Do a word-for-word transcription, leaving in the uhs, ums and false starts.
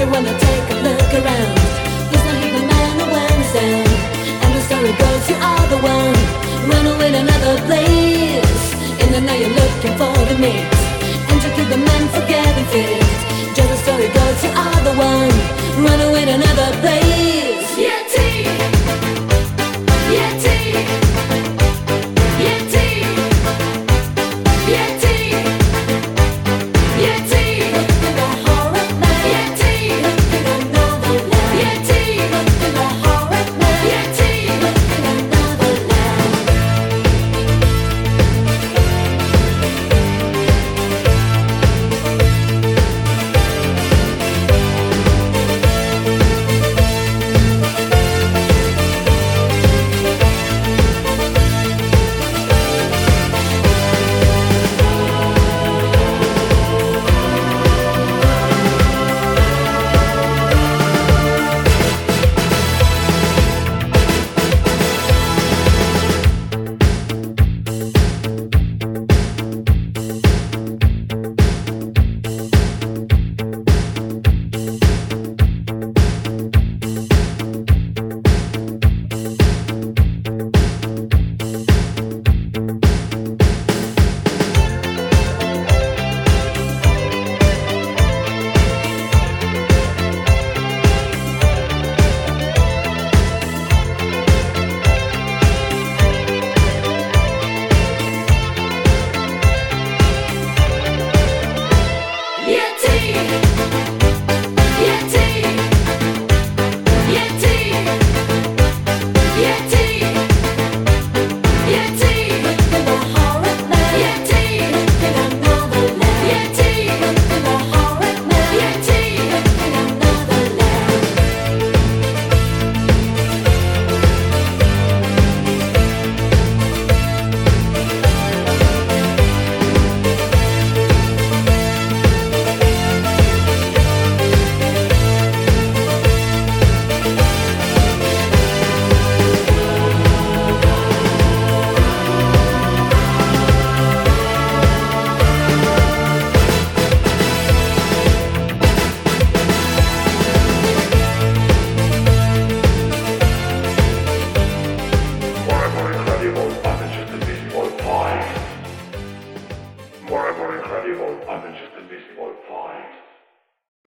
you wanna take a look around. There's no hidden man awareness sound, and the story goes, you are the one. Run away to another place, and then now you're looking for the mix. And you kill the man for getting fit. Just the story goes, you are the one. Run away to another place. Yeti, Yeti, Yeti, Yeti, Yeti. Look at the horror man. Yeti, look at another land. Yeti, look at the horror man. Yeti, look at another land. Yeti!